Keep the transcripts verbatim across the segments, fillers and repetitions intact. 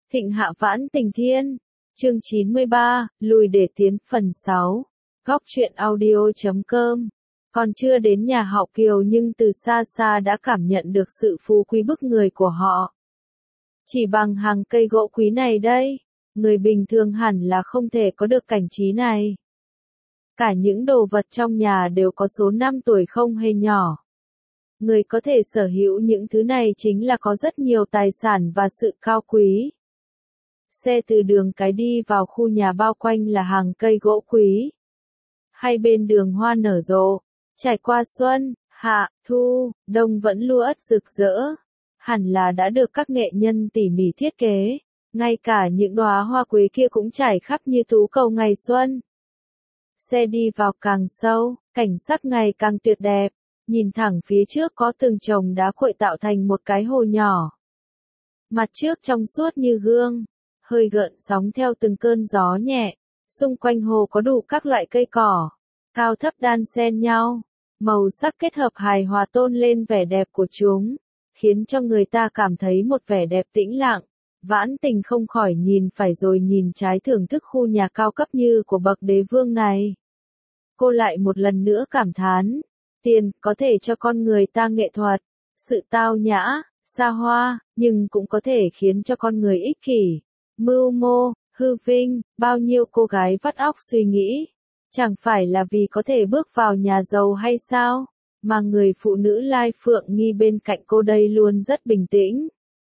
Thịnh hạ vãn tình thiên. Chương chín mươi ba, lùi để tiến phần sáu. Góc truyện audio chấm com. Còn chưa đến nhà họ Kiều nhưng từ xa xa đã cảm nhận được sự phú quý bức người của họ. Chỉ bằng hàng cây gỗ quý này đây, người bình thường hẳn là không thể có được cảnh trí này. Cả những đồ vật trong nhà đều có số năm tuổi không hề nhỏ. Người có thể sở hữu những thứ này chính là có rất nhiều tài sản và sự cao quý. Xe từ đường cái đi vào khu nhà bao quanh là hàng cây gỗ quý. Hai bên đường hoa nở rộ, trải qua xuân, hạ, thu, đông vẫn lúa ất rực rỡ. Hẳn là đã được các nghệ nhân tỉ mỉ thiết kế, ngay cả những đóa hoa quế kia cũng trải khắp như tú cầu ngày xuân. Xe đi vào càng sâu, cảnh sắc ngày càng tuyệt đẹp, nhìn thẳng phía trước có từng chồng đá cuội tạo thành một cái hồ nhỏ. Mặt trước trong suốt như gương, hơi gợn sóng theo từng cơn gió nhẹ, xung quanh hồ có đủ các loại cây cỏ, cao thấp đan xen nhau, màu sắc kết hợp hài hòa tôn lên vẻ đẹp của chúng, khiến cho người ta cảm thấy một vẻ đẹp tĩnh lặng. Vãn Tình không khỏi nhìn phải rồi nhìn trái thưởng thức khu nhà cao cấp như của bậc đế vương này. Cô lại một lần nữa cảm thán, tiền có thể cho con người ta nghệ thuật, sự tao nhã, xa hoa, nhưng cũng có thể khiến cho con người ích kỷ, mưu mô, hư vinh. Bao nhiêu cô gái vắt óc suy nghĩ, chẳng phải là vì có thể bước vào nhà giàu hay sao, mà người phụ nữ Lai Phượng Nghi bên cạnh cô đây luôn rất bình tĩnh.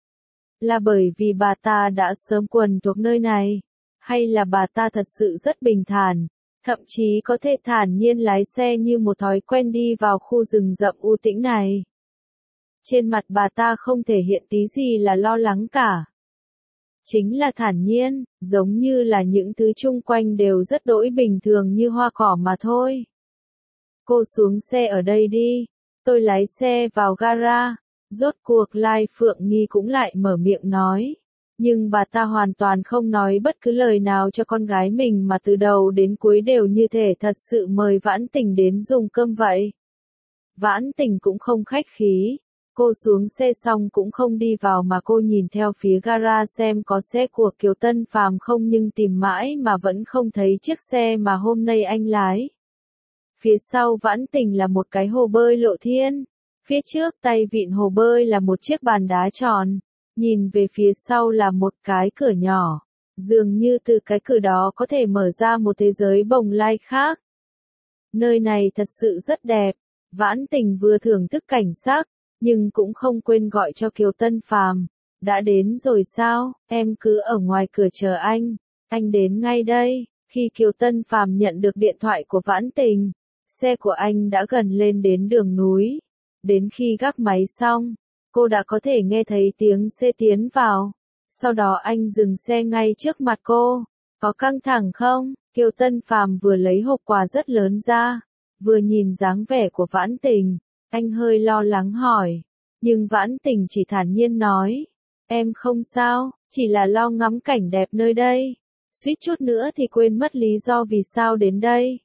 Là bởi vì bà ta đã sớm quần thuộc nơi này, hay là bà ta thật sự rất bình thản, thậm chí có thể thản nhiên lái xe như một thói quen đi vào khu rừng rậm u tĩnh này. Trên mặt bà ta không thể hiện tí gì là lo lắng cả. Chính là thản nhiên, giống như là những thứ chung quanh đều rất đỗi bình thường như hoa cỏ mà thôi. Cô xuống xe ở đây đi, tôi lái xe vào gara. Rốt cuộc Lai Phượng Nghi cũng lại mở miệng nói. Nhưng bà ta hoàn toàn không nói bất cứ lời nào cho con gái mình mà từ đầu đến cuối đều như thể thật sự mời Vãn Tình đến dùng cơm vậy. Vãn Tình cũng không khách khí. Cô xuống xe xong cũng không đi vào mà cô nhìn theo phía gara xem có xe của Kiều Tân Phàm không, nhưng tìm mãi mà vẫn không thấy chiếc xe mà hôm nay anh lái. Phía sau Vãn Tình là một cái hồ bơi lộ thiên. Phía trước tay vịn hồ bơi là một chiếc bàn đá tròn, nhìn về phía sau là một cái cửa nhỏ, dường như từ cái cửa đó có thể mở ra một thế giới bồng lai khác. Nơi này thật sự rất đẹp, Vãn Tình vừa thưởng thức cảnh sắc, nhưng cũng không quên gọi cho Kiều Tân Phàm. Đã đến rồi sao, em cứ ở ngoài cửa chờ anh, anh đến ngay đây. Khi Kiều Tân Phàm nhận được điện thoại của Vãn Tình, xe của anh đã gần lên đến đường núi. Đến khi gác máy xong, cô đã có thể nghe thấy tiếng xe tiến vào. Sau đó anh dừng xe ngay trước mặt cô. Có căng thẳng không? Kiều Tân Phàm vừa lấy hộp quà rất lớn ra, vừa nhìn dáng vẻ của Vãn Tình, anh hơi lo lắng hỏi. Nhưng Vãn Tình chỉ thản nhiên nói, em không sao, chỉ là lo ngắm cảnh đẹp nơi đây. Suýt chút nữa thì quên mất lý do vì sao đến đây.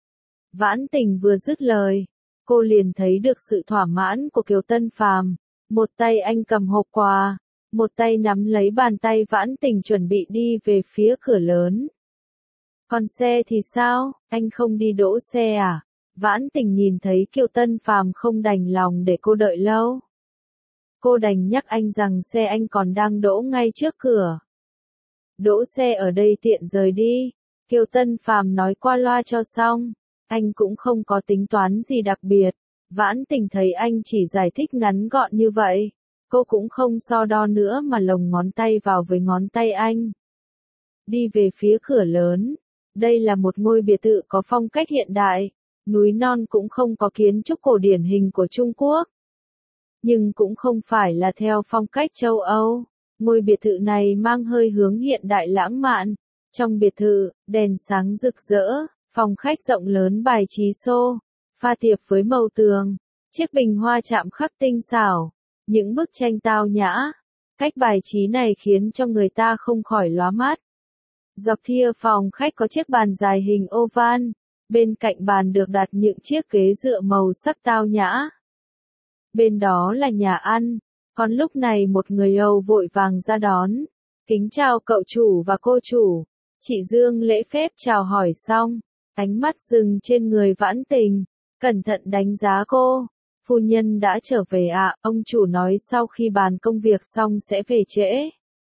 Vãn Tình vừa dứt lời, cô liền thấy được sự thỏa mãn của Kiều Tân Phàm. Một tay anh cầm hộp quà, một tay nắm lấy bàn tay Vãn Tình chuẩn bị đi về phía cửa lớn. Còn xe thì sao, anh không đi đỗ xe à? Vãn Tình nhìn thấy Kiều Tân Phàm không đành lòng để cô đợi lâu. Cô đành nhắc anh rằng xe anh còn đang đỗ ngay trước cửa. Đỗ xe ở đây tiện rời đi, Kiều Tân Phàm nói qua loa cho xong. Anh cũng không có tính toán gì đặc biệt. Vãn Tình thấy anh chỉ giải thích ngắn gọn như vậy, cô cũng không so đo nữa mà lồng ngón tay vào với ngón tay anh. Đi về phía cửa lớn. Đây là một ngôi biệt thự có phong cách hiện đại, núi non cũng không có kiến trúc cổ điển hình của Trung Quốc. Nhưng cũng không phải là theo phong cách châu Âu. Ngôi biệt thự này mang hơi hướng hiện đại lãng mạn. Trong biệt thự, đèn sáng rực rỡ. Phòng khách rộng lớn bài trí xô, pha tiệp với màu tường, chiếc bình hoa chạm khắc tinh xảo, những bức tranh tao nhã. Cách bài trí này khiến cho người ta không khỏi lóa mắt. Dọc thia phòng khách có chiếc bàn dài hình oval, bên cạnh bàn được đặt những chiếc ghế dựa màu sắc tao nhã. Bên đó là nhà ăn, còn lúc này một người Âu vội vàng ra đón. Kính chào cậu chủ và cô chủ. Chị Dương lễ phép chào hỏi xong, ánh mắt dừng trên người Vãn Tình, cẩn thận đánh giá cô. Phu nhân đã trở về ạ, à, ông chủ nói sau khi bàn công việc xong sẽ về trễ.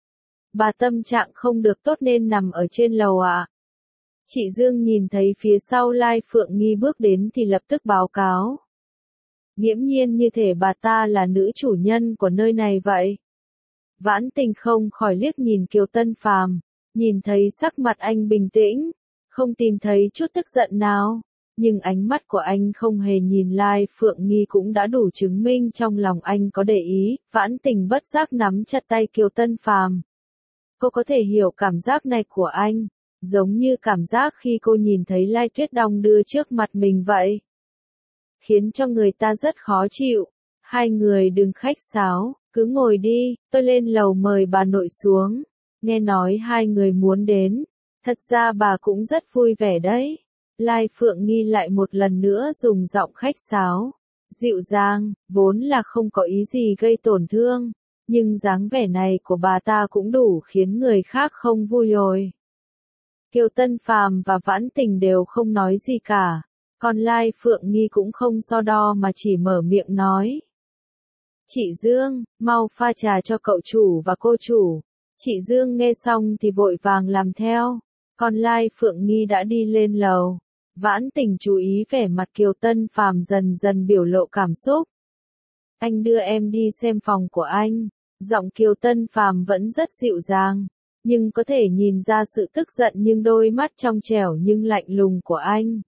Bà tâm trạng không được tốt nên nằm ở trên lầu ạ. À. Chị Dương nhìn thấy phía sau Lai Phượng Nghi bước đến thì lập tức báo cáo. Nghiễm nhiên như thể bà ta là nữ chủ nhân của nơi này vậy. Vãn Tình không khỏi liếc nhìn Kiều Tân Phàm, nhìn thấy sắc mặt anh bình tĩnh, không tìm thấy chút tức giận nào, nhưng ánh mắt của anh không hề nhìn Lai Phượng Nghi cũng đã đủ chứng minh trong lòng anh có để ý. Vãn Tình bất giác nắm chặt tay Kiều Tân Phàm. Cô có thể hiểu cảm giác này của anh, giống như cảm giác khi cô nhìn thấy Lai Tuyết đong đưa trước mặt mình vậy. Khiến cho người ta rất khó chịu. Hai người đừng khách sáo, cứ ngồi đi, tôi lên lầu mời bà nội xuống. Nghe nói hai người muốn đến, thật ra bà cũng rất vui vẻ đấy. Lai Phượng Nghi lại một lần nữa dùng giọng khách sáo, dịu dàng, vốn là không có ý gì gây tổn thương, nhưng dáng vẻ này của bà ta cũng đủ khiến người khác không vui rồi. Kiều Tân Phàm và Vãn Tình đều không nói gì cả, còn Lai Phượng Nghi cũng không so đo mà chỉ mở miệng nói. Chị Dương, mau pha trà cho cậu chủ và cô chủ. Chị Dương nghe xong thì vội vàng làm theo, còn Lai Phượng Nghi đã đi lên lầu. Vãn Tình chú ý vẻ mặt Kiều Tân Phàm dần dần biểu lộ cảm xúc. Anh đưa em đi xem phòng của anh. Giọng Kiều Tân Phàm vẫn rất dịu dàng, nhưng có thể nhìn ra sự tức giận nhưng đôi mắt trong trẻo nhưng lạnh lùng của anh.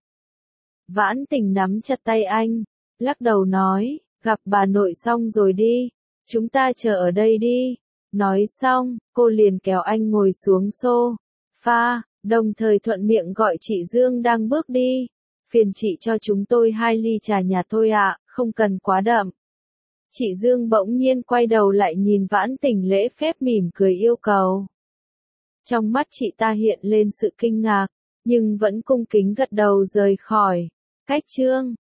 Vãn Tình nắm chặt tay anh, lắc đầu nói, gặp bà nội xong rồi đi, chúng ta chờ ở đây đi. Nói xong, cô liền kéo anh ngồi xuống sofa, đồng thời thuận miệng gọi chị Dương đang bước đi. Phiền chị cho chúng tôi hai ly trà nhà thôi ạ, không cần quá đậm. Chị Dương bỗng nhiên quay đầu lại nhìn Vãn Tình lễ phép mỉm cười yêu cầu. Trong mắt chị ta hiện lên sự kinh ngạc, nhưng vẫn cung kính gật đầu rời khỏi. Cách chương